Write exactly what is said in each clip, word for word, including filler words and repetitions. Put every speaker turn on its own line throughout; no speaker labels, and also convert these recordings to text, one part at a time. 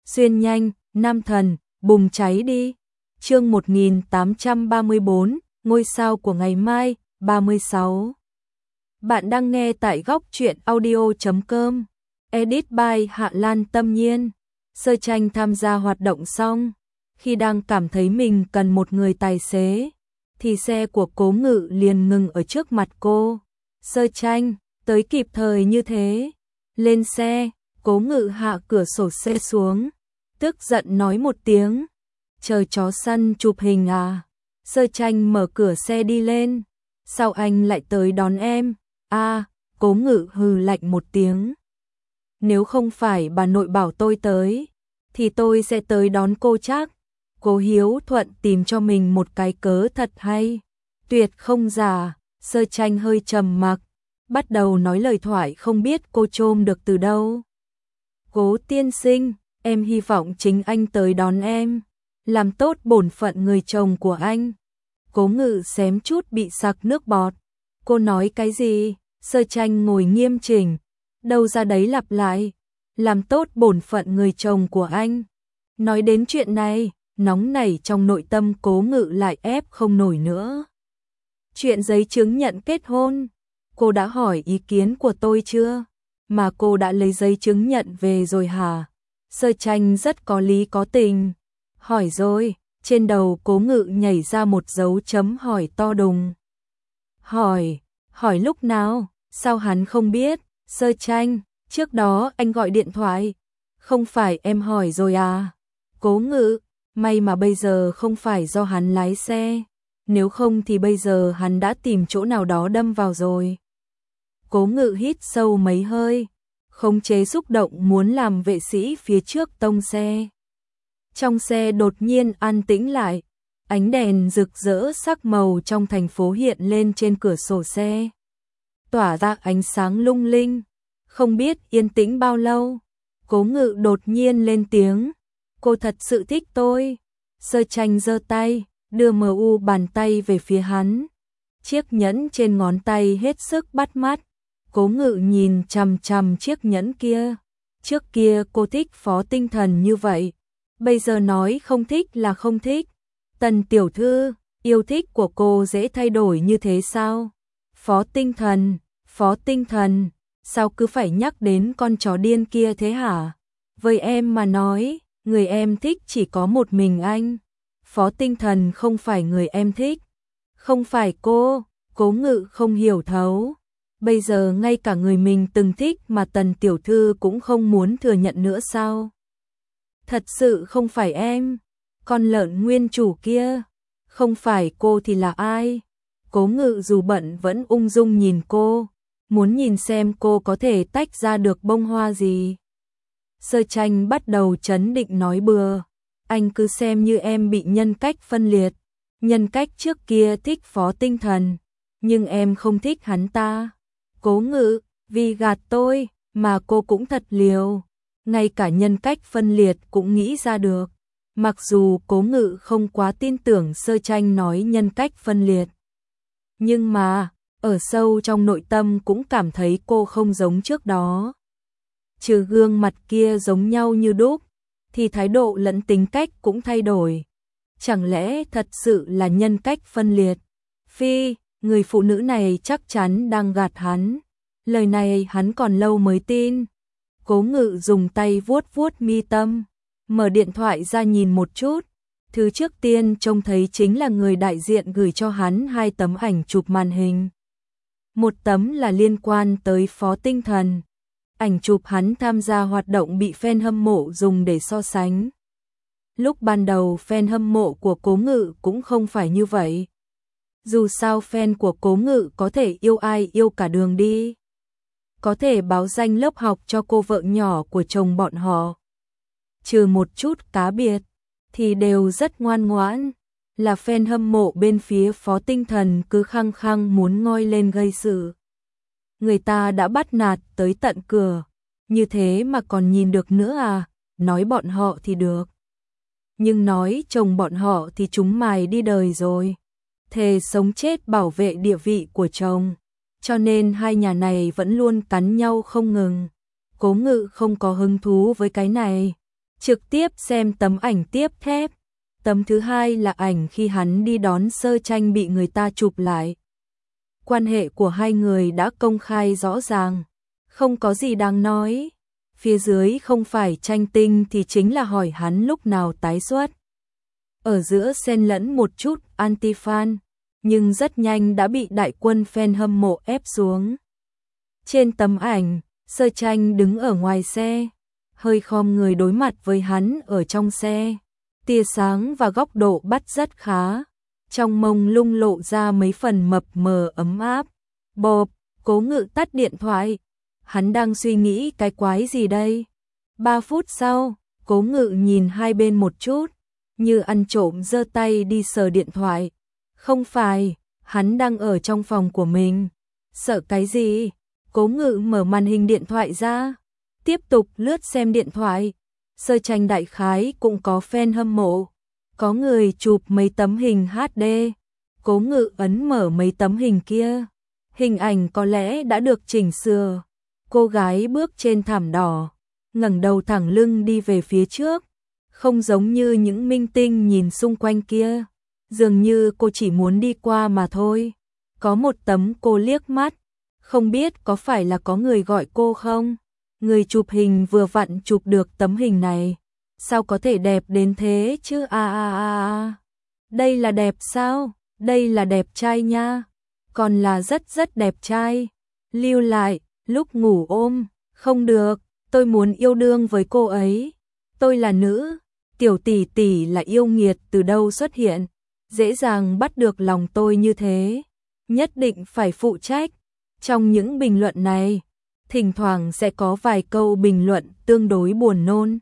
xuyên nhanh, nam thần, bùng cháy đi. Chương một nghìn tám trăm ba mươi bốn, ngôi sao của ngày mai, ba mươi sáu. Bạn đang nghe tại góc truyện audio chấm com. Edit by Hạ Lan Tâm Nhiên. Sơ Tranh tham gia hoạt động xong, khi đang cảm thấy mình cần một người tài xế, thì xe của Cố Ngự liền ngừng ở trước mặt cô. Sơ Tranh, tới kịp thời như thế. Lên xe, Cố Ngự hạ cửa sổ xe xuống, tức giận nói một tiếng. Chờ chó săn chụp hình à? Sơ Tranh mở cửa xe đi lên. Sao anh lại tới đón em? À, Cố Ngự hừ lạnh một tiếng. Nếu không phải bà nội bảo tôi tới, thì tôi sẽ tới đón cô chắc. Cố Hiếu Thuận tìm cho mình một cái cớ thật hay. Tuyệt không giả. Sơ Tranh hơi trầm mặc, bắt đầu nói lời thoại không biết cô chôm được từ đâu. Cố tiên sinh, em hy vọng chính anh tới đón em, làm tốt bổn phận người chồng của anh. Cố Ngự xém chút bị sặc nước bọt. Cô nói cái gì? Sơ Tranh ngồi nghiêm chỉnh, đâu ra đấy lặp lại. Làm tốt bổn phận người chồng của anh. Nói đến chuyện này, nóng nảy trong nội tâm Cố Ngự lại ép không nổi nữa. Chuyện giấy chứng nhận kết hôn, cô đã hỏi ý kiến của tôi chưa? Mà cô đã lấy giấy chứng nhận về rồi hả? Sơ Tranh rất có lý có tình. Hỏi rồi. Trên đầu Cố Ngự nhảy ra một dấu chấm hỏi to đùng. Hỏi, hỏi lúc nào? Sao hắn không biết? Sơ Tranh, trước đó anh gọi điện thoại. Không phải em hỏi rồi à? Cố Ngự, may mà bây giờ không phải do hắn lái xe. Nếu không thì bây giờ hắn đã tìm chỗ nào đó đâm vào rồi. Cố Ngự hít sâu mấy hơi, khống chế xúc động muốn làm vệ sĩ phía trước tông xe. Trong xe đột nhiên an tĩnh lại, ánh đèn rực rỡ sắc màu trong thành phố hiện lên trên cửa sổ xe, tỏa ra ánh sáng lung linh. Không biết yên tĩnh bao lâu, Cố Ngự đột nhiên lên tiếng. Cô thật sự thích tôi. Sơ Tranh giơ tay, đưa mờ u bàn tay về phía hắn. Chiếc nhẫn trên ngón tay hết sức bắt mắt. Cố Ngự nhìn chằm chằm chiếc nhẫn kia. Trước kia cô thích Phó Tinh Thần như vậy, bây giờ nói không thích là không thích. Tần tiểu thư, yêu thích của cô dễ thay đổi như thế sao? Phó Tinh Thần, Phó Tinh Thần, sao cứ phải nhắc đến con chó điên kia thế hả? Với em mà nói, người em thích chỉ có một mình anh. Phó Tinh Thần không phải người em thích. Không phải cô. Cố Ngự không hiểu thấu. Bây giờ ngay cả người mình từng thích mà Tần tiểu thư cũng không muốn thừa nhận nữa sao? Thật sự không phải em. Con lợn nguyên chủ kia. Không phải cô thì là ai? Cố Ngự dù bận vẫn ung dung nhìn cô, muốn nhìn xem cô có thể tách ra được bông hoa gì. Sơ Tranh bắt đầu trấn định nói bừa. Anh cứ xem như em bị nhân cách phân liệt. Nhân cách trước kia thích Phó Tinh Thần, nhưng em không thích hắn ta. Cố Ngự, vì gạt tôi mà cô cũng thật liều. Ngay cả nhân cách phân liệt cũng nghĩ ra được. Mặc dù Cố Ngự không quá tin tưởng Sơ Tranh nói nhân cách phân liệt, nhưng mà ở sâu trong nội tâm cũng cảm thấy cô không giống trước đó. Trừ gương mặt kia giống nhau như đúc, thì thái độ lẫn tính cách cũng thay đổi. Chẳng lẽ thật sự là nhân cách phân liệt? Phi, người phụ nữ này chắc chắn đang gạt hắn. Lời này hắn còn lâu mới tin. Cố Ngự dùng tay vuốt vuốt mi tâm, mở điện thoại ra nhìn một chút. Thứ trước tiên trông thấy chính là người đại diện gửi cho hắn hai tấm ảnh chụp màn hình. Một tấm là liên quan tới Phó Tinh Thần. Ảnh chụp hắn tham gia hoạt động bị fan hâm mộ dùng để so sánh. Lúc ban đầu fan hâm mộ của Cố Ngự cũng không phải như vậy. Dù sao fan của Cố Ngự có thể yêu ai yêu cả đường đi. Có thể báo danh lớp học cho cô vợ nhỏ của chồng bọn họ. Trừ một chút cá biệt, thì đều rất ngoan ngoãn. Là fan hâm mộ bên phía Phó Tinh Thần cứ khăng khăng muốn ngoi lên gây sự. Người ta đã bắt nạt tới tận cửa, như thế mà còn nhìn được nữa à? Nói bọn họ thì được, nhưng nói chồng bọn họ thì chúng mày đi đời rồi. Thề sống chết bảo vệ địa vị của chồng, cho nên hai nhà này vẫn luôn cắn nhau không ngừng. Cố Ngự không có hứng thú với cái này. trực tiếp xem tấm ảnh tiếp theo. Tấm thứ hai là ảnh khi hắn đi đón Sơ Tranh bị người ta chụp lại. Quan hệ của hai người đã công khai rõ ràng, không có gì đáng nói. Phía dưới không phải tranh tinh thì chính là hỏi hắn lúc nào tái xuất. Ở giữa xen lẫn một chút anti-fan, nhưng rất nhanh đã bị đại quân fan hâm mộ ép xuống. Trên tấm ảnh, Sơ Tranh đứng ở ngoài xe, hơi khom người đối mặt với hắn ở trong xe. Tia sáng và góc độ bắt rất khá, trong mông lung lộ ra mấy phần mập mờ ấm áp. Bộp, Cố Ngự tắt điện thoại. Hắn đang suy nghĩ cái quái gì đây? Ba phút sau, Cố Ngự nhìn hai bên một chút, như ăn trộm giơ tay đi sờ điện thoại. Không phải, hắn đang ở trong phòng của mình. Sợ cái gì? Cố Ngự mở màn hình điện thoại ra, tiếp tục lướt xem điện thoại. Sơ Tranh đại khái cũng có fan hâm mộ, có người chụp mấy tấm hình hát đê. Cố Ngự ấn mở mấy tấm hình kia, hình ảnh có lẽ đã được chỉnh sửa. Cô gái bước trên thảm đỏ, ngẩng đầu thẳng lưng đi về phía trước, không giống như những minh tinh nhìn xung quanh kia, dường như cô chỉ muốn đi qua mà thôi. Có một tấm cô liếc mắt, không biết có phải là có người gọi cô không? Người chụp hình vừa vặn chụp được tấm hình này, sao có thể đẹp đến thế chứ? A a a a. Đây là đẹp sao? Đây là đẹp trai nha. Còn là rất rất đẹp trai. Lưu lại, lúc ngủ ôm, không được, tôi muốn yêu đương với cô ấy. Tôi là nữ, tiểu tỷ tỷ là yêu nghiệt từ đâu xuất hiện, dễ dàng bắt được lòng tôi như thế. Nhất định phải phụ trách. Trong những bình luận này, thỉnh thoảng sẽ có vài câu bình luận tương đối buồn nôn.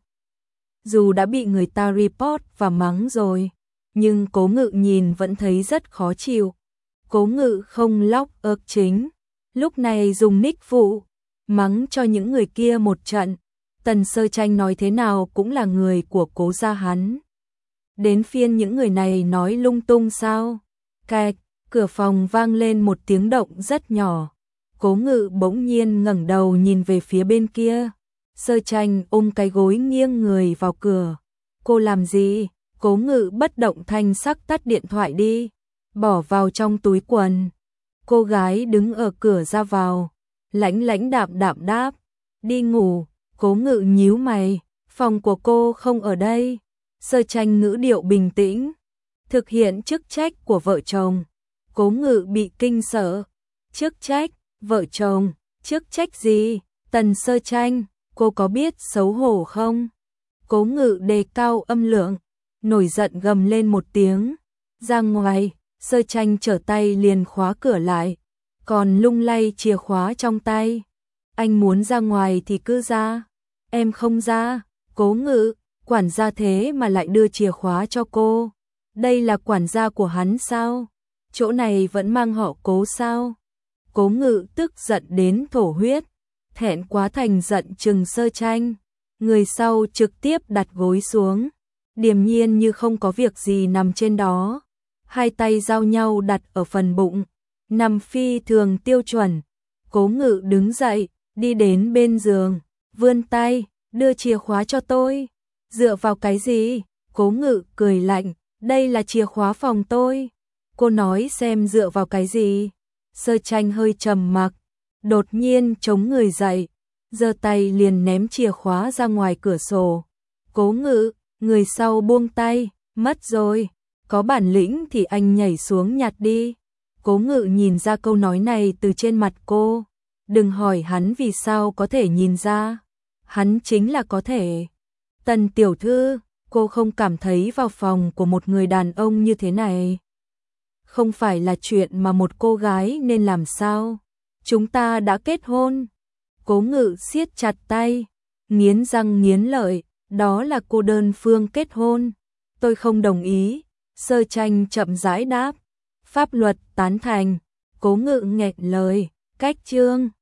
Dù đã bị người ta report và mắng rồi, nhưng Cố Ngự nhìn vẫn thấy rất khó chịu. Cố Ngự không lóc ớt chính, lúc này dùng nick phụ, mắng cho những người kia một trận. Tần Sơ Tranh nói thế nào cũng là người của Cố gia hắn. Đến phiên những người này nói lung tung sao? Cạch, cửa phòng vang lên một tiếng động rất nhỏ. Cố Ngự bỗng nhiên ngẩng đầu nhìn về phía bên kia. Sơ Tranh ôm cái gối nghiêng người vào cửa. Cô làm gì? Cố Ngự bất động thanh sắc tắt điện thoại đi, bỏ vào trong túi quần. Cô gái đứng ở cửa ra vào, lãnh lãnh đạm đạm đáp, đi ngủ. Cố Ngự nhíu mày, phòng của cô không ở đây. Sơ Tranh ngữ điệu bình tĩnh, thực hiện chức trách của vợ chồng. Cố Ngự bị kinh sợ. Chức trách? Vợ chồng? Chức trách gì? Tần Sơ Tranh, cô có biết xấu hổ không? Cố Ngự đề cao âm lượng, nổi giận gầm lên một tiếng. Ra ngoài. Sơ Tranh trở tay liền khóa cửa lại, còn lung lay chìa khóa trong tay. Anh muốn ra ngoài thì cứ ra. Em không ra. Cố Ngự, quản gia thế mà lại đưa chìa khóa cho cô. Đây là quản gia của hắn sao? Chỗ này vẫn mang họ Cố sao? Cố Ngự tức giận đến thổ huyết, thẹn quá thành giận trừng Sơ Tranh. Người sau trực tiếp đặt gối xuống, điềm nhiên như không có việc gì nằm trên đó. Hai tay giao nhau đặt ở phần bụng, nằm phi thường tiêu chuẩn. Cố Ngự đứng dậy, đi đến bên giường, vươn tay, đưa chìa khóa cho tôi. Dựa vào cái gì? Cố Ngự cười lạnh, đây là chìa khóa phòng tôi. Cô nói xem dựa vào cái gì? Sơ Tranh hơi trầm mặc, đột nhiên chống người dậy, giơ tay liền ném chìa khóa ra ngoài cửa sổ. Cố Ngự, người sau buông tay, mất rồi. Có bản lĩnh thì anh nhảy xuống nhặt đi. Cố Ngự nhìn ra câu nói này từ trên mặt cô. Đừng hỏi hắn vì sao có thể nhìn ra. Hắn chính là có thể. Tần tiểu thư, cô không cảm thấy vào phòng của một người đàn ông như thế này không phải là chuyện mà một cô gái nên làm sao? Chúng ta đã kết hôn. Cố Ngự siết chặt tay, nghiến răng nghiến lợi, đó là cô đơn phương kết hôn. Tôi không đồng ý. Sơ Tranh chậm rãi đáp, pháp luật tán thành. Cố Ngự nghẹn lời, cách chương